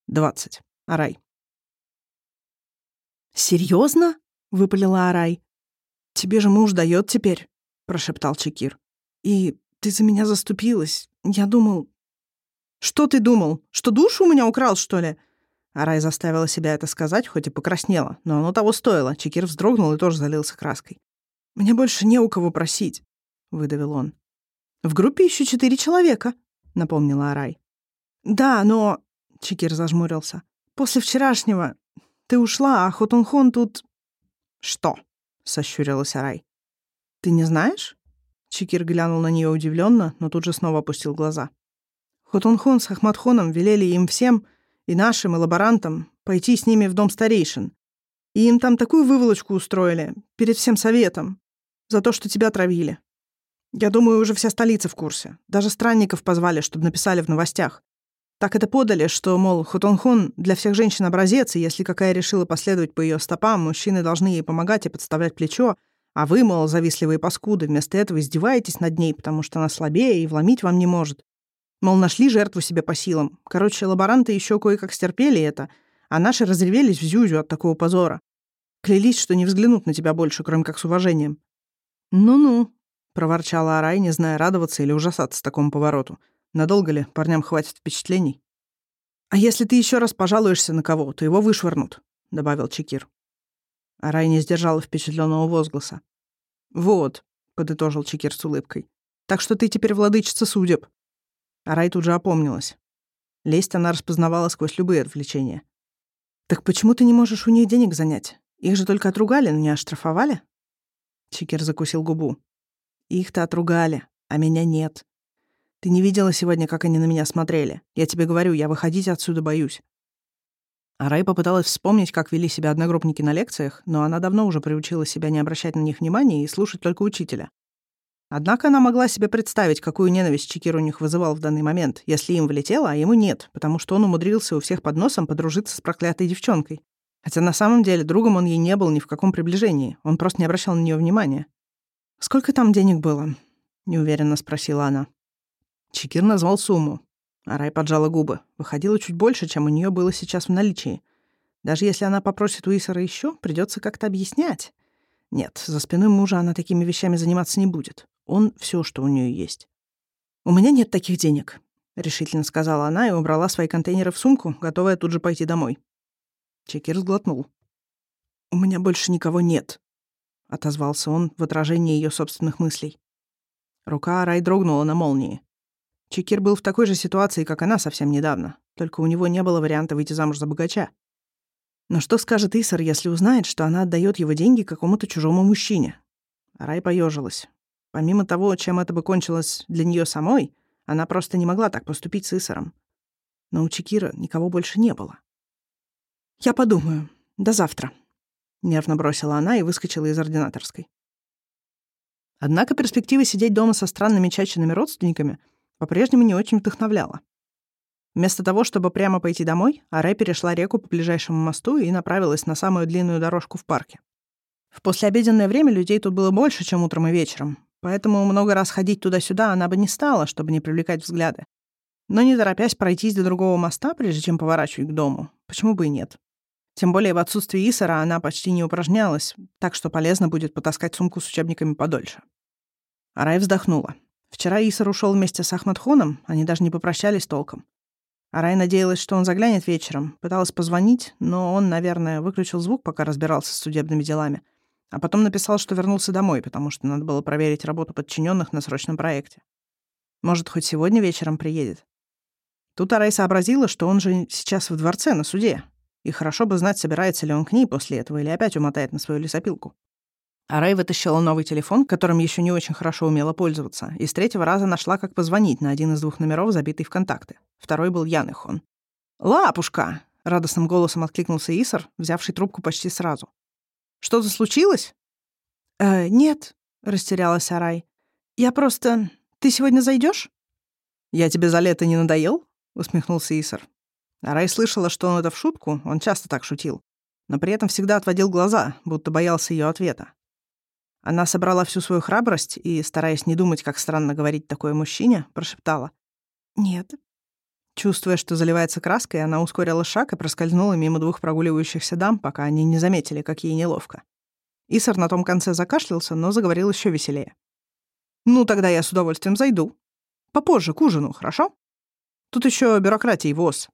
20. Арай. «Серьезно?» — выпалила Арай. «Тебе же муж дает теперь», — прошептал Чекир. «И ты за меня заступилась. Я думал...» «Что ты думал? Что душу у меня украл, что ли?» Арай заставила себя это сказать, хоть и покраснела, но оно того стоило. Чекир вздрогнул и тоже залился краской. «Мне больше не у кого просить», — выдавил он. «В группе еще 4 человека», — напомнила Арай. «Да, но...» — Чекир зажмурился. «После вчерашнего ты ушла, а Хотунхон тут...» «Что?» — сощурилась Арай. «Ты не знаешь?» Чекир глянул на нее удивленно, но тут же снова опустил глаза. Хотунхон с Ахматхоном велели им всем, и нашим, и лаборантам, пойти с ними в дом старейшин. И им там такую выволочку устроили, перед всем советом, за то, что тебя травили. Я думаю, уже вся столица в курсе. Даже странников позвали, чтобы написали в новостях. Так это подали, что, мол, Хотунхон для всех женщин образец, и если какая решила последовать по ее стопам, мужчины должны ей помогать и подставлять плечо, а вы, мол, завистливые паскуды, вместо этого издеваетесь над ней, потому что она слабее и вломить вам не может. Мол, нашли жертву себе по силам. Короче, лаборанты еще кое-как стерпели это, а наши разревелись в зюзю от такого позора. Клялись, что не взглянут на тебя больше, кроме как с уважением. «Ну-ну», — проворчала Арай, не зная, радоваться или ужасаться такому повороту. «Надолго ли парням хватит впечатлений?» «А если ты еще раз пожалуешься на кого, то его вышвырнут», — добавил Чекир. Арай не сдержала впечатленного возгласа. «Вот», — подытожил Чекир с улыбкой. «Так что ты теперь владычица судеб». Арай тут же опомнилась. Лесть она распознавала сквозь любые отвлечения. «Так почему ты не можешь у них денег занять? Их же только отругали, но не оштрафовали?» Чекир закусил губу. «Их-то отругали, а меня нет. Ты не видела сегодня, как они на меня смотрели? Я тебе говорю, я выходить отсюда боюсь». Арай попыталась вспомнить, как вели себя одногруппники на лекциях, но она давно уже приучила себя не обращать на них внимания и слушать только учителя. Однако она могла себе представить, какую ненависть Чекир у них вызывал в данный момент, если им влетело, а ему нет, потому что он умудрился у всех под носом подружиться с проклятой девчонкой. Хотя на самом деле другом он ей не был ни в каком приближении, он просто не обращал на нее внимания. «Сколько там денег было?» — неуверенно спросила она. Чекир назвал сумму. Арай поджала губы. Выходило чуть больше, чем у нее было сейчас в наличии. Даже если она попросит у Исара еще, придется как-то объяснять. Нет, за спиной мужа она такими вещами заниматься не будет. Он — все, что у нее есть. «У меня нет таких денег», — решительно сказала она и убрала свои контейнеры в сумку, готовая тут же пойти домой. Чекир сглотнул. «У меня больше никого нет», — отозвался он в отражении ее собственных мыслей. Рука Арай дрогнула на молнии. Чекир был в такой же ситуации, как она совсем недавно, только у него не было варианта выйти замуж за богача. Но что скажет Исар, если узнает, что она отдает его деньги какому-то чужому мужчине? Арай поежилась. Помимо того, чем это бы кончилось для нее самой, она просто не могла так поступить с Исаром. Но у Чекира никого больше не было. «Я подумаю. До завтра», — нервно бросила она и выскочила из ординаторской. Однако перспектива сидеть дома со странными чаченными родственниками по-прежнему не очень вдохновляла. Вместо того, чтобы прямо пойти домой, Арай перешла реку по ближайшему мосту и направилась на самую длинную дорожку в парке. В послеобеденное время людей тут было больше, чем утром и вечером, поэтому много раз ходить туда-сюда она бы не стала, чтобы не привлекать взгляды. Но не торопясь пройтись до другого моста, прежде чем поворачивать к дому, почему бы и нет? Тем более в отсутствие Исара она почти не упражнялась, так что полезно будет потаскать сумку с учебниками подольше. Арай вздохнула. Вчера Исар ушел вместе с Ахматхоном, они даже не попрощались толком. Арай надеялась, что он заглянет вечером, пыталась позвонить, но он, наверное, выключил звук, пока разбирался с судебными делами, а потом написал, что вернулся домой, потому что надо было проверить работу подчиненных на срочном проекте. Может, хоть сегодня вечером приедет. Тут Арай сообразила, что он же сейчас в дворце на суде, и хорошо бы знать, собирается ли он к ней после этого или опять умотает на свою лесопилку. Арай вытащила новый телефон, которым еще не очень хорошо умела пользоваться, и с третьего раза нашла, как позвонить на один из 2 номеров, забитый в контакты. Второй был Яныхон. «Лапушка!» — радостным голосом откликнулся Исар, взявший трубку почти сразу. «Что-то случилось?» «Нет», — растерялась Арай. «Я просто... Ты сегодня зайдешь? «Я тебе за лето не надоел?» — усмехнулся Исар. Арай слышала, что он это в шутку, он часто так шутил, но при этом всегда отводил глаза, будто боялся ее ответа. Она собрала всю свою храбрость и, стараясь не думать, как странно говорить такое мужчине, прошептала. «Нет». Чувствуя, что заливается краской, она ускорила шаг и проскользнула мимо двух прогуливающихся дам, пока они не заметили, как ей неловко. Исар на том конце закашлялся, но заговорил еще веселее. «Ну, тогда я с удовольствием зайду. Попозже, к ужину, хорошо? Тут еще бюрократия и ВОЗ».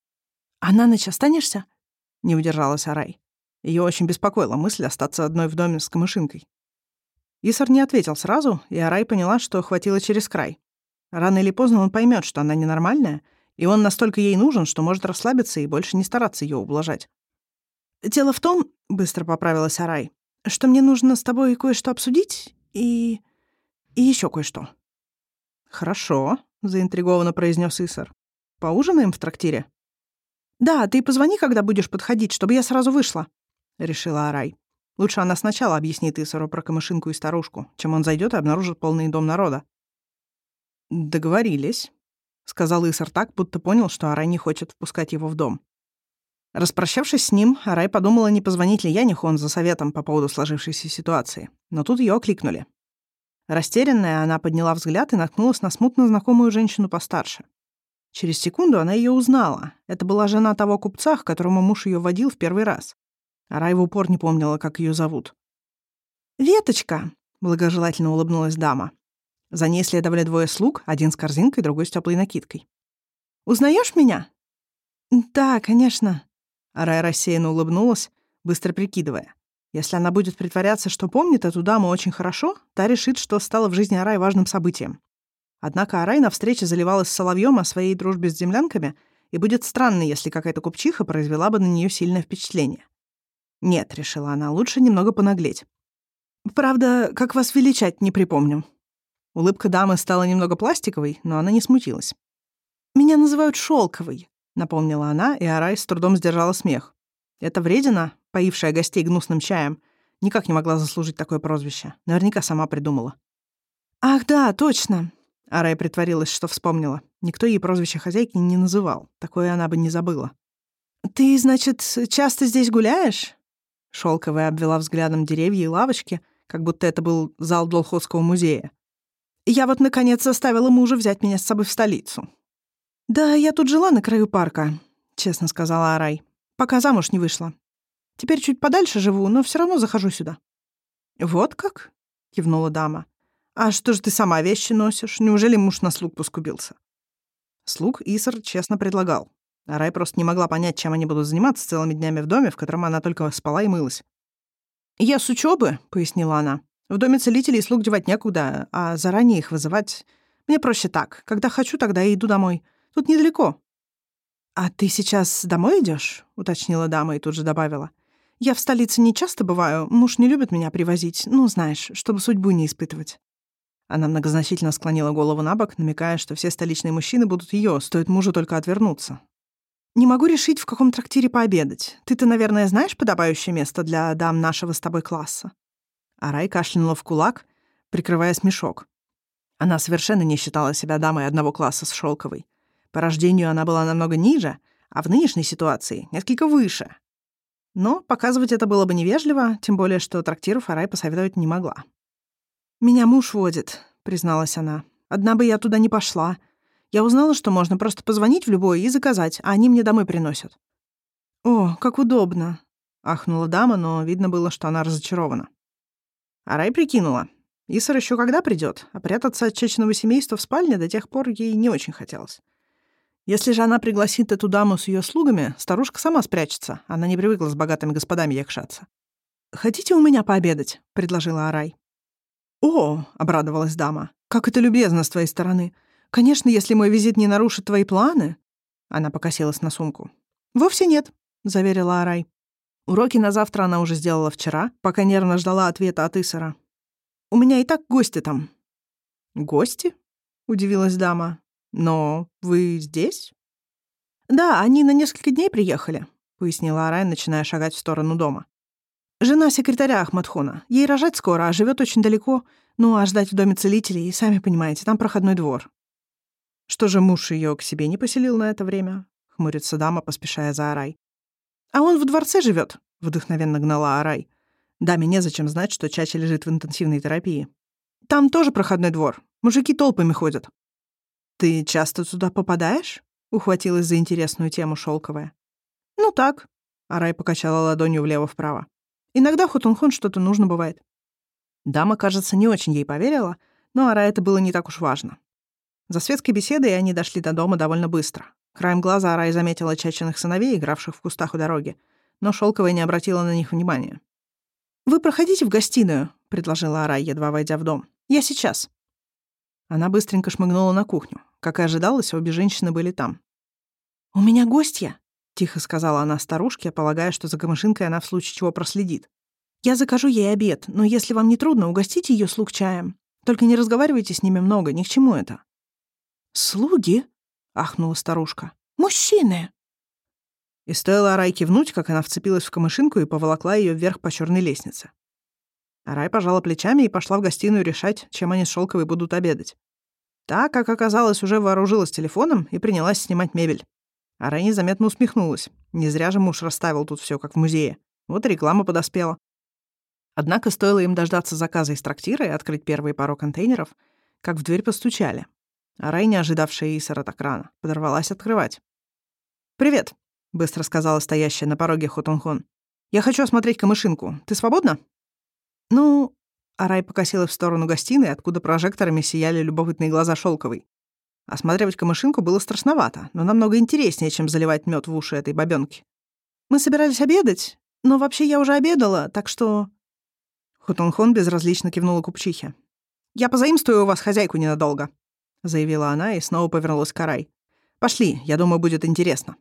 «А на ночь останешься?» — не удержалась Арай. Ее очень беспокоила мысль остаться одной в доме с камышинкой. Исар не ответил сразу, и Арай поняла, что хватило через край. Рано или поздно он поймет, что она ненормальная, и он настолько ей нужен, что может расслабиться и больше не стараться ее ублажать. «Дело в том, — быстро поправилась Арай, — что мне нужно с тобой кое-что обсудить и еще кое-что». «Хорошо», — заинтригованно произнес Исар. «Поужинаем в трактире?» «Да, ты позвони, когда будешь подходить, чтобы я сразу вышла», — решила Арай. Лучше она сначала объяснит Исару про камышинку и старушку, чем он зайдет и обнаружит полный дом народа. «Договорились», — сказал Исар так, будто понял, что Арай не хочет впускать его в дом. Распрощавшись с ним, Арай подумала, не позвонить ли Янихон за советом по поводу сложившейся ситуации. Но тут ее окликнули. Растерянная, она подняла взгляд и наткнулась на смутно знакомую женщину постарше. Через секунду она ее узнала. Это была жена того купца, к которому муж ее водил в первый раз. Арай в упор не помнила, как ее зовут. «Веточка», — благожелательно улыбнулась дама. За ней следовали двое слуг, один с корзинкой, другой с теплой накидкой. «Узнаешь меня?» «Да, конечно». Арай рассеянно улыбнулась, быстро прикидывая. Если она будет притворяться, что помнит эту даму очень хорошо, та решит, что стало в жизни Арай важным событием. Однако Арай на встрече заливалась соловьем о своей дружбе с землянками, и будет странно, если какая-то купчиха произвела бы на нее сильное впечатление. «Нет», — решила она, — «лучше немного понаглеть». «Правда, как вас величать, не припомню». Улыбка дамы стала немного пластиковой, но она не смутилась. «Меня называют Шелковой», — напомнила она, и Арай с трудом сдержала смех. Эта вредина, поившая гостей гнусным чаем, никак не могла заслужить такое прозвище. Наверняка сама придумала. «Ах, да, точно». Арай притворилась, что вспомнила. Никто ей прозвище хозяйки не называл. Такое она бы не забыла. «Ты, значит, часто здесь гуляешь?» Шелковая обвела взглядом деревья и лавочки, как будто это был зал Долходского музея. «Я вот, наконец, заставила мужа взять меня с собой в столицу». «Да, я тут жила на краю парка», — честно сказала Арай, «пока замуж не вышла. Теперь чуть подальше живу, но все равно захожу сюда». «Вот как?» — кивнула дама. «А что же ты сама вещи носишь? Неужели муж на слуг поскубился?» Слуг Исар честно предлагал. Арай просто не могла понять, чем они будут заниматься целыми днями в доме, в котором она только спала и мылась. «Я с учебы», — пояснила она. «В доме целителей слуг девать некуда, а заранее их вызывать... Мне проще так. Когда хочу, тогда и иду домой. Тут недалеко». «А ты сейчас домой идешь? Уточнила дама и тут же добавила. «Я в столице не часто бываю. Муж не любит меня привозить. Ну, знаешь, чтобы судьбу не испытывать». Она многозначительно склонила голову набок, намекая, что все столичные мужчины будут ее, стоит мужу только отвернуться. «Не могу решить, в каком трактире пообедать. Ты-то, наверное, знаешь подобающее место для дам нашего с тобой класса?» Арай кашлянула в кулак, прикрывая смешок. Она совершенно не считала себя дамой одного класса с Шелковой. По рождению она была намного ниже, а в нынешней ситуации несколько выше. Но показывать это было бы невежливо, тем более, что трактиров Арай посоветовать не могла. «Меня муж водит», — призналась она. «Одна бы я туда не пошла. Я узнала, что можно просто позвонить в любой и заказать, а они мне домой приносят». «О, как удобно», — ахнула дама, но видно было, что она разочарована. Арай прикинула. Исар еще когда придет, а прятаться от чечного семейства в спальне до тех пор ей не очень хотелось. Если же она пригласит эту даму с ее слугами, старушка сама спрячется. Она не привыкла с богатыми господами якшаться. «Хотите у меня пообедать?» — предложила Арай. «О!» — обрадовалась дама. «Как это любезно с твоей стороны. Конечно, если мой визит не нарушит твои планы...» Она покосилась на сумку. «Вовсе нет», — заверила Арай. Уроки на завтра она уже сделала вчера, пока нервно ждала ответа от Исара. «У меня и так гости там». «Гости?» — удивилась дама. «Но вы здесь?» «Да, они на несколько дней приехали», — пояснила Арай, начиная шагать в сторону дома. «Жена секретаря Ахмадхона. Ей рожать скоро, а живет очень далеко. Ну, а ждать в доме целителей, сами понимаете, там проходной двор». «Что же муж ее к себе не поселил на это время?» — хмурится дама, поспешая за Арай. «А он в дворце живет», — вдохновенно гнала Арай. Даме незачем знать, что Чача лежит в интенсивной терапии. «Там тоже проходной двор. Мужики толпами ходят». «Ты часто туда попадаешь?» ухватилась за интересную тему Шелковая. «Ну так», — Арай покачала ладонью влево-вправо. «Иногда Хотунхон что-то нужно бывает». Дама, кажется, не очень ей поверила, но Арай это было не так уж важно. За светской беседой они дошли до дома довольно быстро. Краем глаза Арай заметила Чачиных сыновей, игравших в кустах у дороги, но Шелковая не обратила на них внимания. «Вы проходите в гостиную», — предложила Арай, едва войдя в дом. «Я сейчас». Она быстренько шмыгнула на кухню. Как и ожидалось, обе женщины были там. «У меня гостья», — тихо сказала она старушке, полагая, что за Камышинкой она в случае чего проследит. «Я закажу ей обед, но если вам не трудно, угостите ее слуг чаем. Только не разговаривайте с ними много, ни к чему это». «Слуги?» — ахнула старушка. «Мужчины!» И стоило Арай кивнуть, как она вцепилась в Камышинку и поволокла ее вверх по черной лестнице. Арай пожала плечами и пошла в гостиную решать, чем они с Шелковой будут обедать. Та, как оказалось, уже вооружилась телефоном и принялась снимать мебель. Арай незаметно усмехнулась. Не зря же муж расставил тут все как в музее. Вот и реклама подоспела. Однако стоило им дождаться заказа из трактира и открыть первые пару контейнеров, как в дверь постучали. Арай, не ожидавшая Исара так рано, подорвалась открывать. «Привет», — быстро сказала стоящая на пороге Хотунхон. «Я хочу осмотреть Камышинку. Ты свободна?» «Ну...» — Арай покосила в сторону гостиной, откуда прожекторами сияли любопытные глаза Шелковой. Осматривать Камышинку было страшновато, но намного интереснее, чем заливать мед в уши этой бабёнки. «Мы собирались обедать, но вообще я уже обедала, так что...» Хотунхон безразлично кивнула купчихе. «Я позаимствую у вас хозяйку ненадолго», — заявила она и снова повернулась к Арай. «Пошли, я думаю, будет интересно».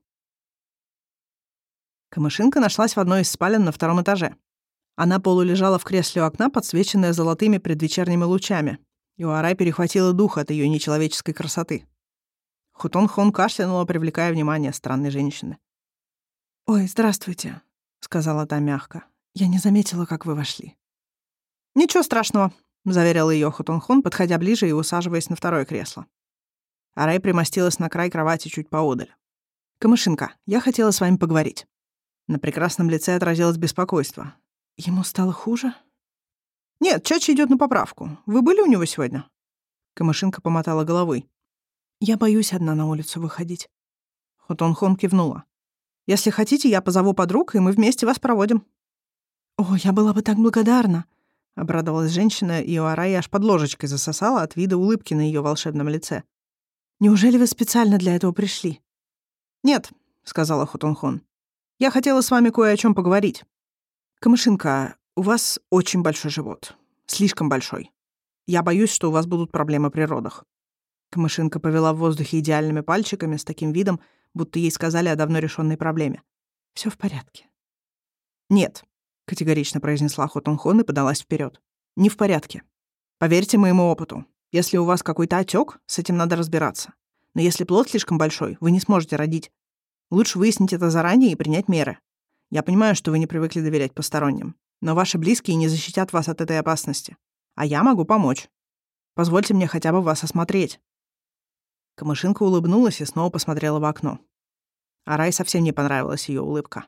Камышинка нашлась в одной из спален на втором этаже. Она полулежала в кресле у окна, подсвеченная золотыми предвечерними лучами, и у Арай перехватило дух от ее нечеловеческой красоты. Хотунхон кашлянула, привлекая внимание странной женщины. «Ой, здравствуйте», — сказала та мягко. «Я не заметила, как вы вошли». «Ничего страшного», — заверил ее Хотунхон, подходя ближе и усаживаясь на второе кресло. Арай примостилась на край кровати чуть поодаль. «Камышинка, я хотела с вами поговорить». На прекрасном лице отразилось беспокойство. «Ему стало хуже?» «Нет, Чача идет на поправку. Вы были у него сегодня?» Камышинка помотала головой. «Я боюсь одна на улицу выходить». Хотунхон кивнула. «Если хотите, я позову подруг, и мы вместе вас проводим». «О, я была бы так благодарна», — обрадовалась женщина, и у Араи аж под ложечкой засосала от вида улыбки на ее волшебном лице. «Неужели вы специально для этого пришли?» «Нет», — сказала Хотунхон. «Я хотела с вами кое о чем поговорить. Камышинка, у вас очень большой живот. Слишком большой. Я боюсь, что у вас будут проблемы при родах». Камышинка повела в воздухе идеальными пальчиками с таким видом, будто ей сказали о давно решенной проблеме. Все в порядке». «Нет», — категорично произнесла Хотунхон и подалась вперед. «Не в порядке. Поверьте моему опыту. Если у вас какой-то отек, с этим надо разбираться. Но если плод слишком большой, вы не сможете родить. Лучше выяснить это заранее и принять меры. Я понимаю, что вы не привыкли доверять посторонним, но ваши близкие не защитят вас от этой опасности. А я могу помочь. Позвольте мне хотя бы вас осмотреть». Камышинка улыбнулась и снова посмотрела в окно. Арай совсем не понравилась ее улыбка.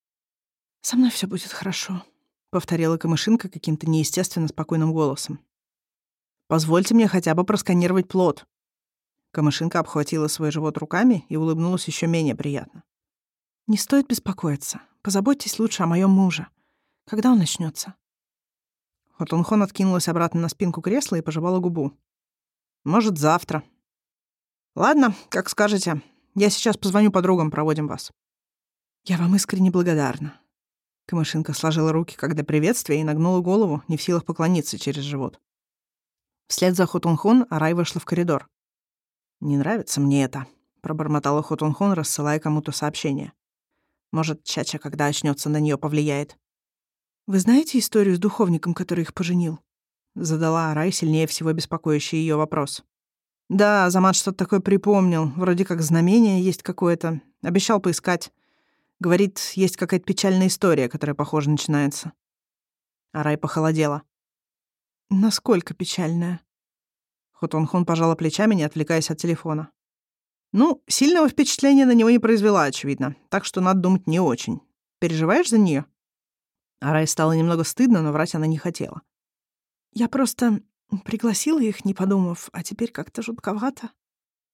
«Со мной все будет хорошо», — повторила Камышинка каким-то неестественно спокойным голосом. «Позвольте мне хотя бы просканировать плод». Камышинка обхватила свой живот руками и улыбнулась еще менее приятно. «Не стоит беспокоиться. Позаботьтесь лучше о моем муже. Когда он начнется? Хотунхон откинулась обратно на спинку кресла и пожевала губу. «Может, завтра». «Ладно, как скажете. Я сейчас позвоню подругам, проводим вас». «Я вам искренне благодарна». Камышинка сложила руки, как для приветствия, и нагнула голову, не в силах поклониться через живот. Вслед за Хотунхон Арай вышла в коридор. «Не нравится мне это», — пробормотала Хотунхон, рассылая кому-то сообщение. «Может, Чача, когда очнется, на нее повлияет». «Вы знаете историю с духовником, который их поженил?» — задала Арай сильнее всего беспокоящий ее вопрос. «Да, Замат что-то такое припомнил. Вроде как знамение есть какое-то. Обещал поискать. Говорит, есть какая-то печальная история, которая, похоже, начинается». Арай похолодела. «Насколько печальная?» Хотунхон пожала плечами, не отвлекаясь от телефона. «Ну, сильного впечатления на него не произвела, очевидно. Так что, надо думать, не очень. Переживаешь за нее? Арай стало немного стыдно, но врать она не хотела. «Я просто пригласила их, не подумав, а теперь как-то жутковато».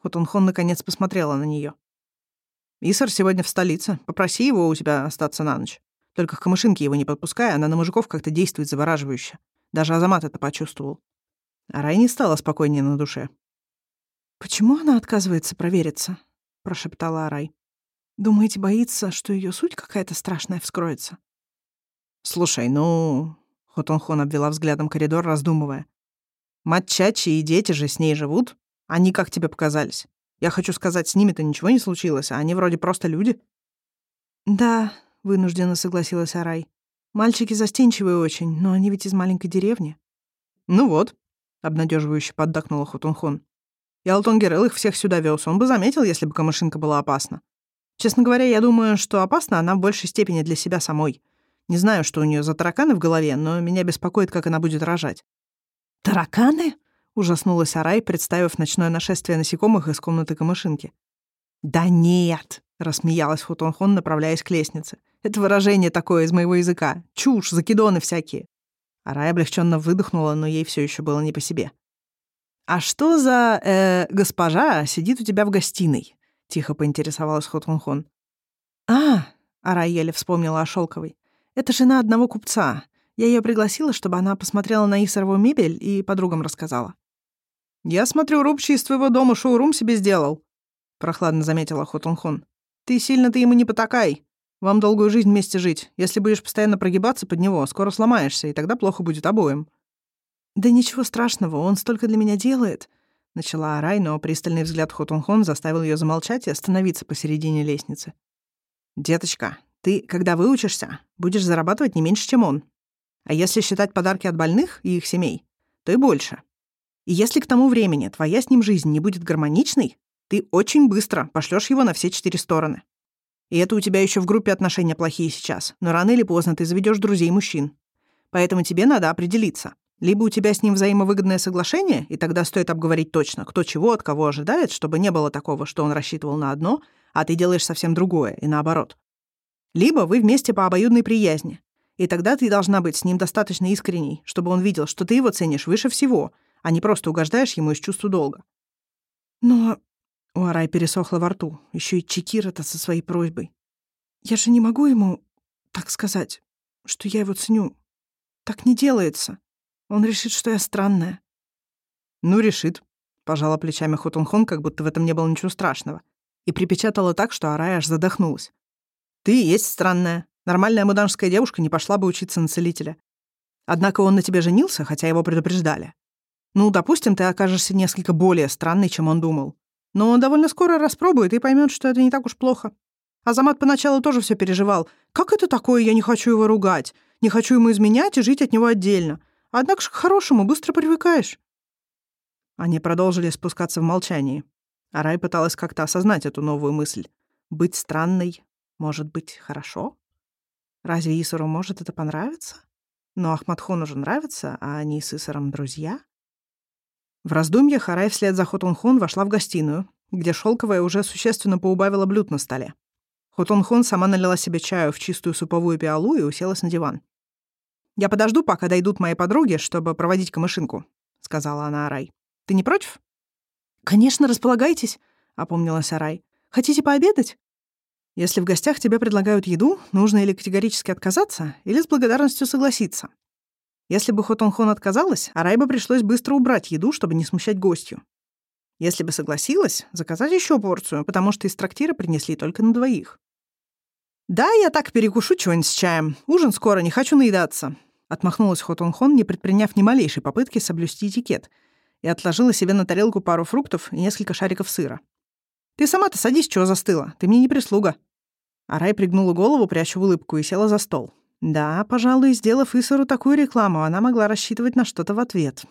Хотунхон наконец посмотрела на нее. «Исар сегодня в столице. Попроси его у тебя остаться на ночь. Только к камышинке его не подпускай, она на мужиков как-то действует завораживающе. Даже Азамат это почувствовал». Арай не стала спокойнее на душе. «Почему она отказывается провериться?» — прошептала Арай. «Думаете, боится, что ее суть какая-то страшная вскроется?» «Слушай, ну...» — Хотунхон обвела взглядом коридор, раздумывая. «Мать Чачи и дети же с ней живут. Они как тебе показались? Я хочу сказать, с ними-то ничего не случилось, а они вроде просто люди». «Да», — вынужденно согласилась Арай. «Мальчики застенчивые очень, но они ведь из маленькой деревни». «Ну вот», — обнадеживающе поддакнула Хотунхон. «И Алтонгерел их всех сюда вез. Он бы заметил, если бы камышинка была опасна. Честно говоря, я думаю, что опасна она в большей степени для себя самой. Не знаю, что у нее за тараканы в голове, но меня беспокоит, как она будет рожать». «Тараканы?» — ужаснулась Арай, представив ночное нашествие насекомых из комнаты камышинки. «Да нет!» — рассмеялась Хотунхон, направляясь к лестнице. «Это выражение такое из моего языка. Чушь, закидоны всякие». Арай облегченно выдохнула, но ей все еще было не по себе. «А что за, госпожа сидит у тебя в гостиной?» — тихо поинтересовалась Хотунхон. Арай еле вспомнила о Шелковой. «Это жена одного купца. Я ее пригласила, чтобы она посмотрела на Исарову мебель и подругам рассказала». «Я смотрю, Рубчий из твоего дома шоурум себе сделал», — прохладно заметила Хотунхон. «Ты сильно-то ему не потакай. Вам долгую жизнь вместе жить. Если будешь постоянно прогибаться под него, скоро сломаешься, и тогда плохо будет обоим». «Да ничего страшного, он столько для меня делает», — начала Арай, но пристальный взгляд Хотунхон заставил ее замолчать и остановиться посередине лестницы. «Деточка, ты, когда выучишься, будешь зарабатывать не меньше, чем он. А если считать подарки от больных и их семей, то и больше. И если к тому времени твоя с ним жизнь не будет гармоничной, ты очень быстро пошлёшь его на все 4 стороны. И это у тебя еще в группе отношения плохие сейчас, но рано или поздно ты заведешь друзей-мужчин. Поэтому тебе надо определиться. Либо у тебя с ним взаимовыгодное соглашение, и тогда стоит обговорить точно, кто чего от кого ожидает, чтобы не было такого, что он рассчитывал на одно, а ты делаешь совсем другое, и наоборот. Либо вы вместе по обоюдной приязни, и тогда ты должна быть с ним достаточно искренней, чтобы он видел, что ты его ценишь выше всего, а не просто угождаешь ему из чувства долга. «Но...» — у Арай пересохло во рту, еще и Чекир-то со своей просьбой. «Я же не могу ему так сказать, что я его ценю. Так не делается. Он решит, что я странная». «Ну, решит», — пожала плечами Хотунхон, как будто в этом не было ничего страшного, и припечатала так, что Арай аж задохнулась. «Ты и есть странная. Нормальная муданжская девушка не пошла бы учиться на целителя. Однако он на тебе женился, хотя его предупреждали. Ну, допустим, ты окажешься несколько более странной, чем он думал. Но он довольно скоро распробует и поймет, что это не так уж плохо. Азамат поначалу тоже все переживал. Как это такое, я не хочу его ругать, не хочу ему изменять и жить от него отдельно. Однако ж к хорошему быстро привыкаешь». Они продолжили спускаться в молчании. Арай пыталась как-то осознать эту новую мысль. Быть странной может быть хорошо? Разве Исару может это понравиться? Но Ахматхону же нравится, а они с Исаром друзья. В раздумьях Арай вслед за Хотунхон вошла в гостиную, где Шелковая уже существенно поубавила блюд на столе. Хотунхон сама налила себе чаю в чистую суповую пиалу и уселась на диван. «Я подожду, пока дойдут мои подруги, чтобы проводить камышинку», — сказала она Арай. «Ты не против?» «Конечно, располагайтесь», — опомнилась Арай. «Хотите пообедать?» «Если в гостях тебе предлагают еду, нужно или категорически отказаться, или с благодарностью согласиться. Если бы Хотунхон отказалась, Арай бы пришлось быстро убрать еду, чтобы не смущать гостью. Если бы согласилась, заказать еще порцию, потому что из трактира принесли только на 2. «Да, я так перекушу чего-нибудь с чаем. Ужин скоро, не хочу наедаться», — отмахнулась Хотунхон, не предприняв ни малейшей попытки соблюсти этикет, и отложила себе на тарелку пару фруктов и несколько шариков сыра. «Ты сама-то садись, чего застыла? Ты мне не прислуга». Арай пригнула голову, пряча улыбку, и села за стол. Да, пожалуй, сделав Исару такую рекламу, она могла рассчитывать на что-то в ответ.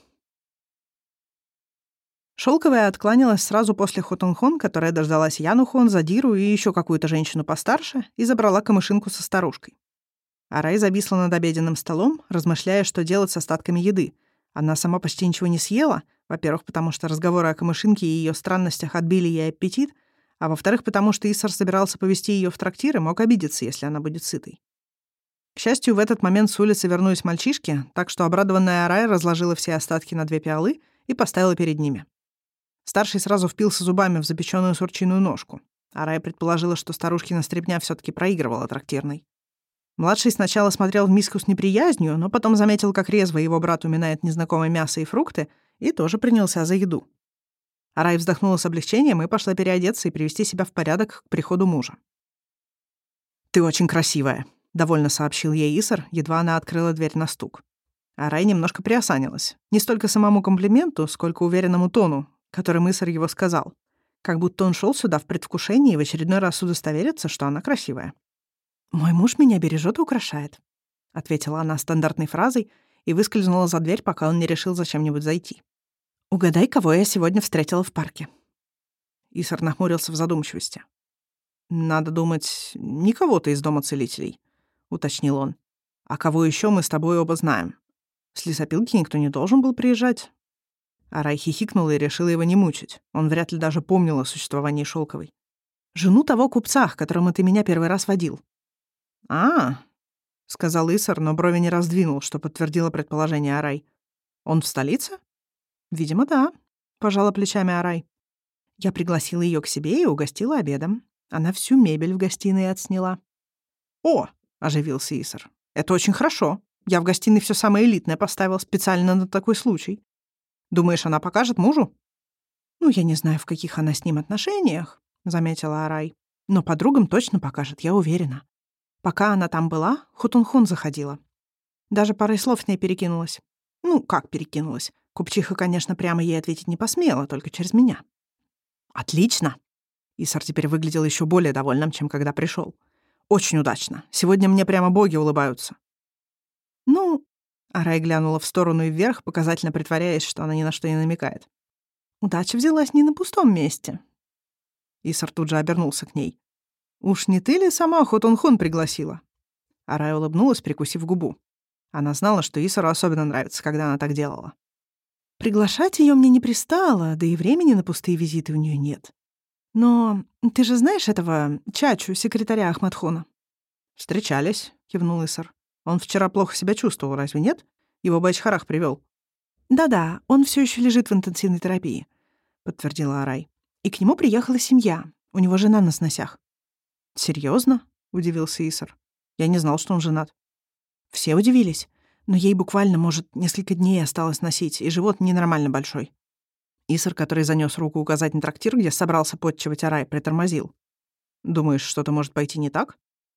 Шелковая откланялась сразу после Хотунхон, которая дождалась Янухон, Задиру и еще какую-то женщину постарше, и забрала камышинку со старушкой. Арай зависла над обеденным столом, размышляя, что делать с остатками еды. Она сама почти ничего не съела, во-первых, потому что разговоры о камышинке и ее странностях отбили ей аппетит, а во-вторых, потому что Исар собирался повезти ее в трактир и мог обидеться, если она будет сытой. К счастью, в этот момент с улицы вернулись мальчишки, так что обрадованная Арай разложила все остатки на 2 пиалы и поставила перед ними. Старший сразу впился зубами в запеченную сурчиную ножку. Арай предположила, что старушкина стряпня все-таки проигрывала трактирной. Младший сначала смотрел в миску с неприязнью, но потом заметил, как резво его брат уминает незнакомое мясо и фрукты, и тоже принялся за еду. Арай вздохнула с облегчением и пошла переодеться и привести себя в порядок к приходу мужа. «Ты очень красивая», — довольно сообщил ей Исар, едва она открыла дверь на стук. Арай немножко приосанилась. Не столько самому комплименту, сколько уверенному тону, которым Исар его сказал. Как будто он шел сюда в предвкушении и в очередной раз удостовериться, что она красивая. «Мой муж меня бережет и украшает», — ответила она стандартной фразой и выскользнула за дверь, пока он не решил зачем-нибудь зайти. «Угадай, кого я сегодня встретила в парке». Исар нахмурился в задумчивости. «Надо думать, не кого-то из дома целителей», — уточнил он. «А кого еще мы с тобой оба знаем? С лесопилки никто не должен был приезжать». Арай хихикнула и решила его не мучить. Он вряд ли даже помнил о существовании Шелковой. «Жену того купца, к которому ты меня первый раз водил». «А, — сказал Исар, но брови не раздвинул, что подтвердило предположение Арай. «Он в столице?» «Видимо, да», — пожала плечами Арай. Я пригласила ее к себе и угостила обедом. Она всю мебель в гостиной отсняла. «О!» — оживился Исар. «Это очень хорошо. Я в гостиной все самое элитное поставил специально на такой случай. Думаешь, она покажет мужу?» «Ну, я не знаю, в каких она с ним отношениях», — заметила Арай. «Но подругам точно покажет, я уверена. Пока она там была, Хотунхон заходила. Даже парой слов с ней перекинулась. Ну, как перекинулась? Купчиха, конечно, прямо ей ответить не посмела, только через меня». «Отлично!» Исар теперь выглядел еще более довольным, чем когда пришел. «Очень удачно. Сегодня мне прямо боги улыбаются». «Ну...» — Арай глянула в сторону и вверх, показательно притворяясь, что она ни на что не намекает. «Удача взялась не на пустом месте». Исар тут же обернулся к ней. «Уж не ты ли сама Хотунхон пригласила?» Арай улыбнулась, прикусив губу. Она знала, что Исару особенно нравится, когда она так делала. «Приглашать ее мне не пристало, да и времени на пустые визиты у нее нет. Но ты же знаешь этого Чачу, секретаря Ахмадхона?» «Встречались», — кивнул Исар. «Он вчера плохо себя чувствовал, разве нет? Его Байчхарах привел. «Да-да, он все еще лежит в интенсивной терапии», — подтвердила Арай. «И к нему приехала семья. У него жена на сносях». «Серьезно?» — удивился Исар. «Я не знал, что он женат». Все удивились. Но ей буквально, может, несколько дней осталось носить, и живот ненормально большой. Исар, который занёс руку указать на трактир, где собрался подчивать Арай, притормозил. «Думаешь, что-то может пойти не так?»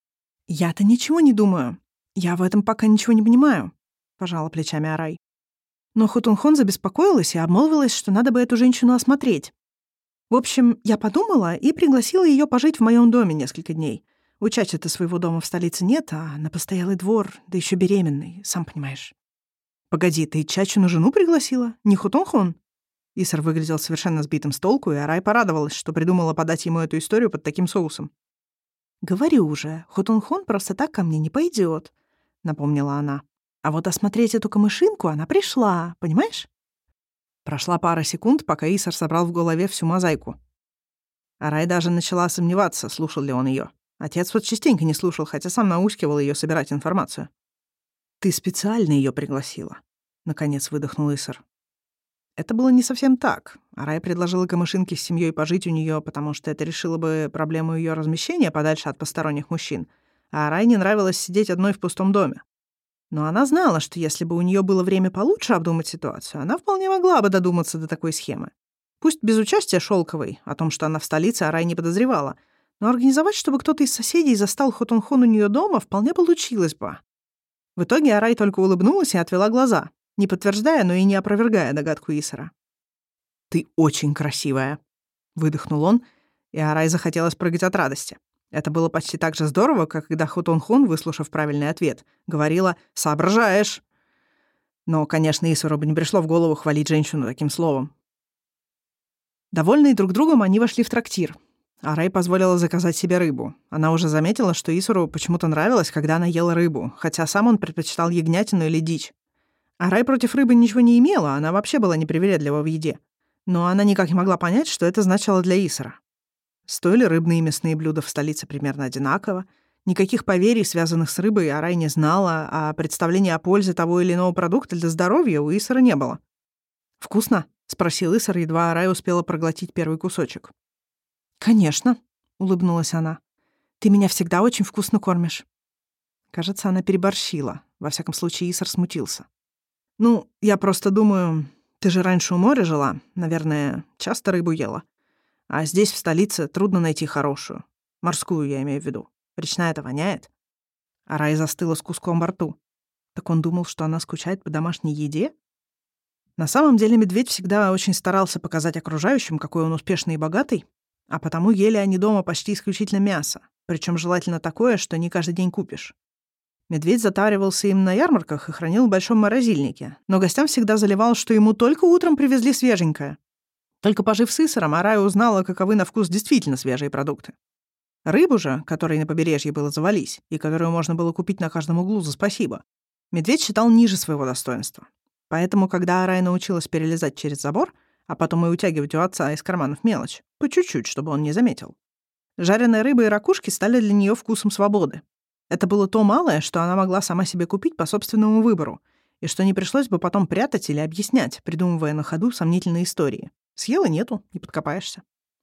«Я-то ничего не думаю. Я в этом пока ничего не понимаю», — пожала плечами Арай. Но Хотунхон забеспокоилась и обмолвилась, что надо бы эту женщину осмотреть. В общем, я подумала и пригласила ее пожить в моем доме несколько дней. У Чачи-то своего дома в столице нет, а на постоялый двор, да еще беременный, сам понимаешь. «Погоди, ты Чачину жену пригласила? Не Хотунхон?» Исар выглядел совершенно сбитым с толку, и Арай порадовалась, что придумала подать ему эту историю под таким соусом. «Говорю уже, Хотунхон просто так ко мне не пойдет», — напомнила она. «А вот осмотреть эту камышинку она пришла, понимаешь?» Прошла пара секунд, пока Исар собрал в голове всю мозаику. Арай даже начала сомневаться, слушал ли он ее. Отец вот частенько не слушал, хотя сам наускивал ее собирать информацию. «Ты специально ее пригласила», — наконец выдохнул Исар. Это было не совсем так. Арай предложила камышинке с семьей пожить у нее, потому что это решило бы проблему ее размещения подальше от посторонних мужчин, а Арай не нравилось сидеть одной в пустом доме. Но она знала, что если бы у нее было время получше обдумать ситуацию, она вполне могла бы додуматься до такой схемы. Пусть без участия Шелковой, о том, что она в столице, Арай не подозревала, но организовать, чтобы кто-то из соседей застал Хотунхон у нее дома, вполне получилось бы. В итоге Арай только улыбнулась и отвела глаза, не подтверждая, но и не опровергая догадку Исара. «Ты очень красивая», — выдохнул он, и Арай захотелось прыгать от радости. Это было почти так же здорово, как когда Хотунхон, выслушав правильный ответ, говорила «соображаешь». Но, конечно, Исару бы не пришло в голову хвалить женщину таким словом. Довольные друг другом, они вошли в трактир. Арай позволила заказать себе рыбу. Она уже заметила, что Исару почему-то нравилось, когда она ела рыбу, хотя сам он предпочитал ягнятину или дичь. Арай против рыбы ничего не имела, она вообще была непривередлива в еде. Но она никак не могла понять, что это значило для Исара. Стоили рыбные и мясные блюда в столице примерно одинаково. Никаких поверий, связанных с рыбой, Арай не знала, а представления о пользе того или иного продукта для здоровья у Исара не было. «Вкусно?» — спросил Исар, едва Арай успела проглотить первый кусочек. «Конечно», — улыбнулась она. «Ты меня всегда очень вкусно кормишь». Кажется, она переборщила. Во всяком случае, Исар смутился. «Ну, я просто думаю, ты же раньше у моря жила, наверное, часто рыбу ела. А здесь, в столице, трудно найти хорошую. Морскую, я имею в виду. Речная-то воняет». Арай застыла с куском во рту. Так он думал, что она скучает по домашней еде? На самом деле медведь всегда очень старался показать окружающим, какой он успешный и богатый, а потому ели они дома почти исключительно мясо, причем желательно такое, что не каждый день купишь. Медведь затаривался им на ярмарках и хранил в большом морозильнике, но гостям всегда заливал, что ему только утром привезли свеженькое. Только пожив с Исаром, Арая узнала, каковы на вкус действительно свежие продукты. Рыбу же, которой на побережье было завались, и которую можно было купить на каждом углу за спасибо, медведь считал ниже своего достоинства. Поэтому, когда Арая научилась перелезать через забор, а потом и утягивать у отца из карманов мелочь, по чуть-чуть, чтобы он не заметил, жареная рыба и ракушки стали для нее вкусом свободы. Это было то малое, что она могла сама себе купить по собственному выбору, и что не пришлось бы потом прятать или объяснять, придумывая на ходу сомнительные истории. Съела — нету, не подкопаешься.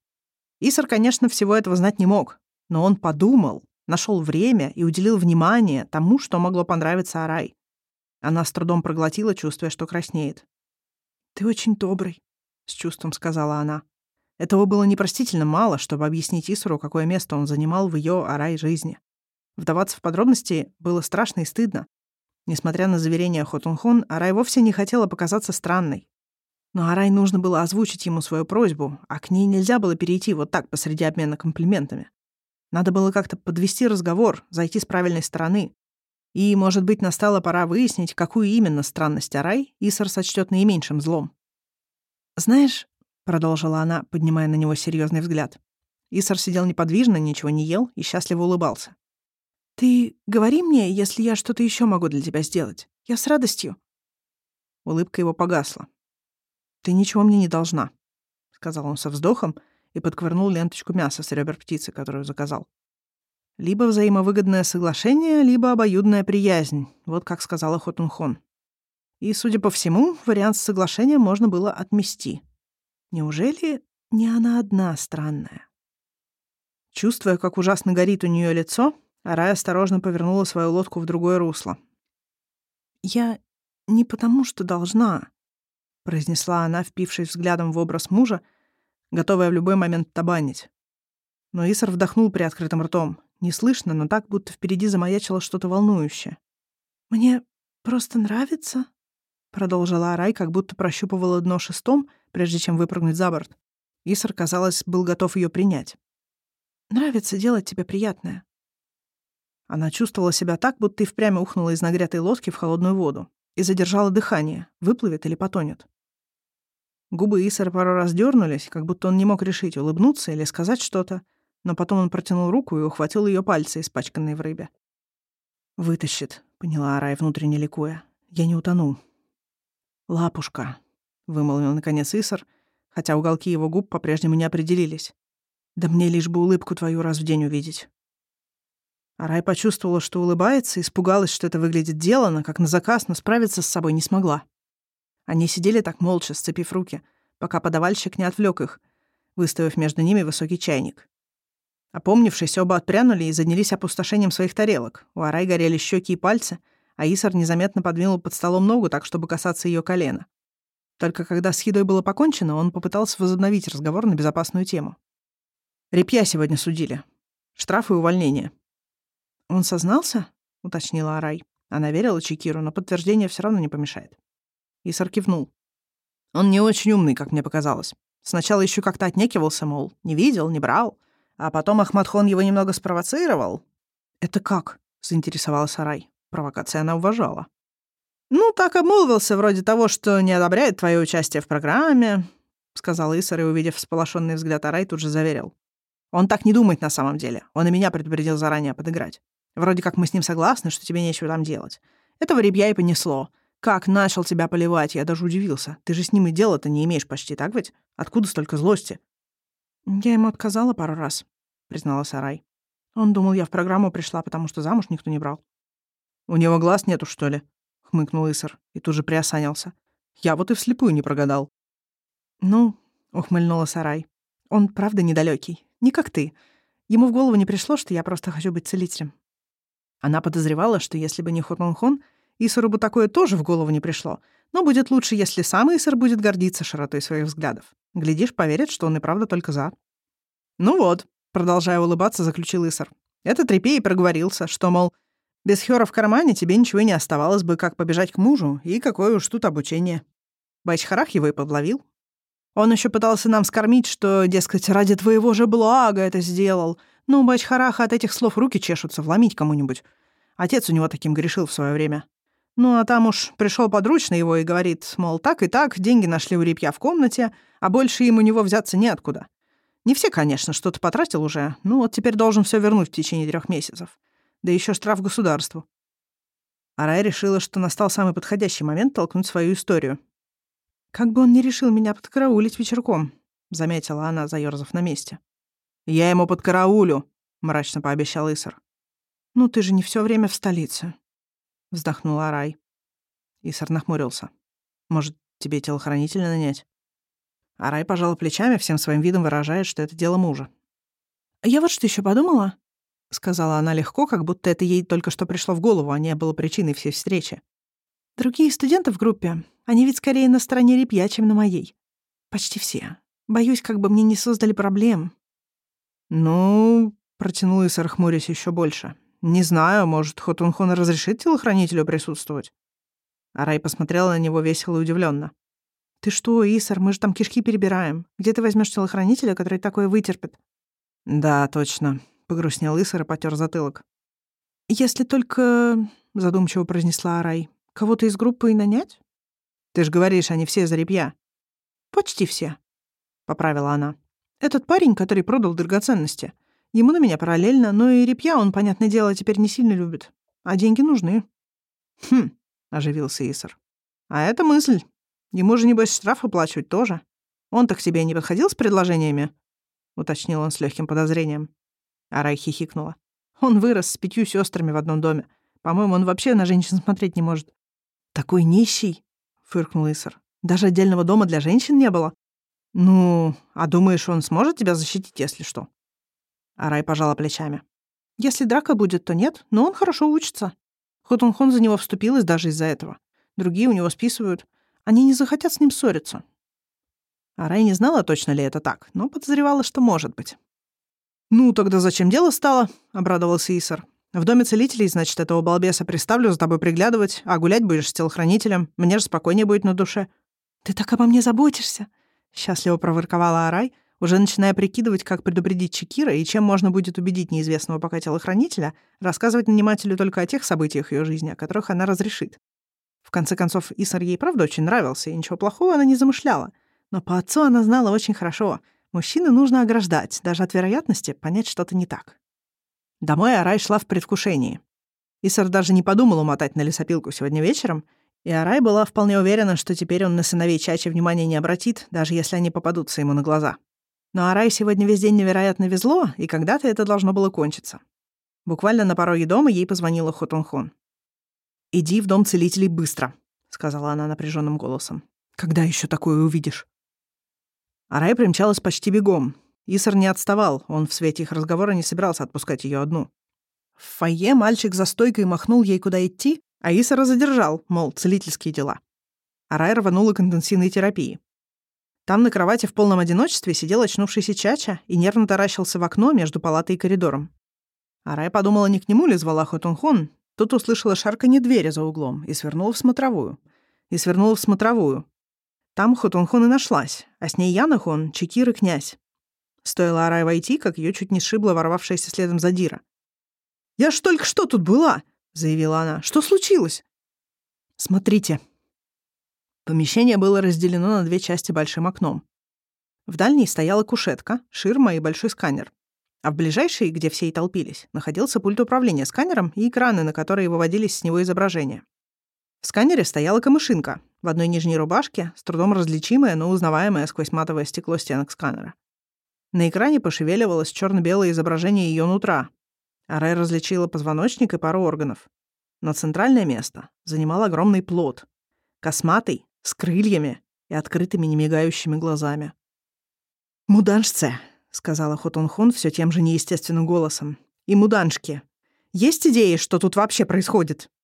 Исар, конечно, всего этого знать не мог, но он подумал, нашел время и уделил внимание тому, что могло понравиться Арай. Она с трудом проглотила, чувствуя, что краснеет. «Ты очень добрый», — с чувством сказала она. Этого было непростительно мало, чтобы объяснить Исару, какое место он занимал в ее Арай жизни. Вдаваться в подробности было страшно и стыдно. Несмотря на заверения Хотунхон, Арай вовсе не хотела показаться странной. Но Арай нужно было озвучить ему свою просьбу, а к ней нельзя было перейти вот так посреди обмена комплиментами. Надо было как-то подвести разговор, зайти с правильной стороны. И, может быть, настала пора выяснить, какую именно странность Арай Исар сочтет наименьшим злом. «Знаешь», — продолжила она, поднимая на него серьезный взгляд, Исар сидел неподвижно, ничего не ел и счастливо улыбался. «Ты говори мне, если я что-то еще могу для тебя сделать. Я с радостью». Улыбка его погасла. «Ты ничего мне не должна», — сказал он со вздохом и подковырнул ленточку мяса с ребер птицы, которую заказал. «Либо взаимовыгодное соглашение, либо обоюдная приязнь», вот как сказала Хотунхон. И, судя по всему, вариант с соглашением можно было отмести. Неужели не она одна странная? Чувствуя, как ужасно горит у нее лицо, Арай осторожно повернула свою лодку в другое русло. «Я не потому, что должна», — произнесла она, впившись взглядом в образ мужа, готовая в любой момент табанить. Но Исар вдохнул приоткрытым ртом. Не слышно, но так, будто впереди замаячило что-то волнующее. «Мне просто нравится», — продолжила Арай, как будто прощупывала дно шестом, прежде чем выпрыгнуть за борт. Исар, казалось, был готов ее принять. «Нравится делать тебе приятное». Она чувствовала себя так, будто и впрямь ухнула из нагретой лодки в холодную воду и задержала дыхание, выплывет или потонет. Губы Исара пару раз дернулись, как будто он не мог решить, улыбнуться или сказать что-то, но потом он протянул руку и ухватил ее пальцы, испачканные в рыбе. «Вытащит», — поняла Арай, внутренне ликуя. «Я не утону». «Лапушка», — вымолвил наконец Исар, хотя уголки его губ по-прежнему не определились. «Да мне лишь бы улыбку твою раз в день увидеть». Арай почувствовала, что улыбается, испугалась, что это выглядит делано, как на заказ, но справиться с собой не смогла. Они сидели так молча, сцепив руки, пока подавальщик не отвлек их, выставив между ними высокий чайник. Опомнившись, оба отпрянули и занялись опустошением своих тарелок. У Арай горели щеки и пальцы, а Исар незаметно подвинул под столом ногу так, чтобы касаться ее колена. Только когда с едой было покончено, он попытался возобновить разговор на безопасную тему. «Репья сегодня судили. Штраф и увольнение». «Он сознался?» — уточнила Арай. Она верила Чикиру, но подтверждение все равно не помешает. Исар кивнул. Он не очень умный, как мне показалось. Сначала еще как-то отнекивался, мол, не видел, не брал. А потом Ахматхон его немного спровоцировал. «Это как?» — заинтересовалась Арай. Провокация она уважала. «Ну, так обмолвился, вроде того, что не одобряет твое участие в программе», — сказал Исар и, увидев всполошенный взгляд Арай, тут же заверил. «Он так не думает на самом деле. Он и меня предупредил заранее подыграть. Вроде как мы с ним согласны, что тебе нечего там делать. Этого ребя и понесло. Как начал тебя поливать, я даже удивился. Ты же с ним и дела-то не имеешь почти, так ведь? Откуда столько злости?» «Я ему отказала пару раз», — призналась Арай. «Он думал, я в программу пришла, потому что замуж никто не брал». «У него глаз нету, что ли?» — хмыкнул Исар и тут же приосанился. Я вот и вслепую не прогадал». «Ну», — ухмыльнулась Арай, — «он правда недалёкий. Не как ты. Ему в голову не пришло, что я просто хочу быть целителем». Она подозревала, что если бы не Хотунхон, Исару бы такое тоже в голову не пришло. Но будет лучше, если сам Исар будет гордиться широтой своих взглядов. Глядишь, поверит, что он и правда только за. «Ну вот», — продолжая улыбаться, заключил Исар. «Этот репей проговорился, что, мол, без Хёра в кармане тебе ничего не оставалось бы, как побежать к мужу, и какое уж тут обучение. Байчхарах его и подловил. Он еще пытался нам скормить, что, дескать, ради твоего же блага это сделал. Но у Байчхараха от этих слов руки чешутся вломить кому-нибудь. Отец у него таким грешил в свое время. Ну, а там уж пришел подручный его и говорит, мол, так и так, деньги нашли у репья в комнате, а больше им у него взяться неоткуда. Не все, конечно, что-то потратил уже, ну вот теперь должен все вернуть в течение 3 месяцев. Да еще штраф государству». Арай решила, что настал самый подходящий момент толкнуть свою историю. «Как бы он не решил меня подкараулить вечерком», — заметила она, заёрзав на месте. «Я ему подкараулю», — мрачно пообещал Исар. «Ну ты же не все время в столице», — вздохнула Арай. Исар нахмурился. «Может, тебе телохранителя нанять?» Арай пожала плечами, всем своим видом выражая, что это дело мужа. «Я вот что еще подумала», — сказала она легко, как будто это ей только что пришло в голову, а не было причиной всей встречи. «Другие студенты в группе, они ведь скорее на стороне репья, чем на моей. Почти все. Боюсь, как бы мне не создали проблем». «Ну...» — протянул Исар, хмурясь еще больше. «Не знаю, может, Хотунхон разрешит телохранителю присутствовать?» Арай посмотрела на него весело и удивленно. «Ты что, Исар, мы же там кишки перебираем. Где ты возьмешь телохранителя, который такое вытерпит?» «Да, точно», — погрустнел Исар и потер затылок. «Если только...» — задумчиво произнесла Арай. «Кого-то из группы и нанять?» «Ты ж говоришь, они все за репья». «Почти все», — поправила она. «Этот парень, который продал драгоценности. Ему на меня параллельно, но и репья он, понятное дело, теперь не сильно любит. А деньги нужны». «Хм», — оживился Исар. «А это мысль. Ему же, небось, штраф оплачивать тоже. Он-то к тебе не подходил с предложениями?» — уточнил он с легким подозрением. Арай хихикнула. «Он вырос с 5 сестрами в одном доме. По-моему, он вообще на женщин смотреть не может». «Такой нищий», — фыркнул Исар. «Даже отдельного дома для женщин не было». «Ну, а думаешь, он сможет тебя защитить, если что?» Арай пожала плечами. «Если драка будет, то нет, но он хорошо учится. Хотунхон за него вступилась даже из-за этого. Другие у него списывают. Они не захотят с ним ссориться». Арай не знала, точно ли это так, но подозревала, что может быть. «Ну, тогда зачем дело стало?» — обрадовался Исар. «В доме целителей, значит, этого балбеса приставлю за тобой приглядывать, а гулять будешь с телохранителем. Мне же спокойнее будет на душе». «Ты так обо мне заботишься», — счастливо проворковала Арай, уже начиная прикидывать, как предупредить Чикира и чем можно будет убедить неизвестного пока телохранителя рассказывать нанимателю только о тех событиях ее жизни, о которых она разрешит. В конце концов, Исар ей правда очень нравился, и ничего плохого она не замышляла. Но по отцу она знала очень хорошо. Мужчину нужно ограждать, даже от вероятности понять что-то не так. Домой Арай шла в предвкушении. Исар даже не подумал умотать на лесопилку сегодня вечером, и Арай была вполне уверена, что теперь он на сыновей Чачи внимания не обратит, даже если они попадутся ему на глаза. Но Арай сегодня весь день невероятно везло, и когда-то это должно было кончиться. Буквально на пороге дома ей позвонила Хотунхон. «Иди в дом целителей быстро», — сказала она напряженным голосом. «Когда еще такое увидишь?» Арай примчалась почти бегом. Исар не отставал, он в свете их разговора не собирался отпускать ее одну. В фойе мальчик за стойкой махнул ей, куда идти, а Исара задержал, мол, целительские дела. Арай рванула к интенсивной терапии. Там на кровати в полном одиночестве сидел очнувшийся Чача и нервно таращился в окно между палатой и коридором. Арай подумала, не к нему ли звала Хотунхон. Тут услышала шарканье двери за углом и свернула в смотровую. Там Хотунхон и нашлась, а с ней Янахон, Чикир и князь. Стоило Арай войти, как ее чуть не сшибла ворвавшаяся следом Задира. «Я ж только что тут была!» — заявила она. «Что случилось?» «Смотрите». Помещение было разделено на 2 части большим окном. В дальней стояла кушетка, ширма и большой сканер. А в ближайшей, где все и толпились, находился пульт управления сканером и экраны, на которые выводились с него изображения. В сканере стояла камышинка, в одной нижней рубашке, с трудом различимая, но узнаваемая сквозь матовое стекло стенок сканера. На экране пошевеливалось черно-белое изображение ее нутра. Арай различила позвоночник и пару органов. Но центральное место занимал огромный плод. Косматый, с крыльями и открытыми немигающими глазами. «Муданшце», — сказала Хотунхон все тем же неестественным голосом. «И муданшки. Есть идеи, что тут вообще происходит?»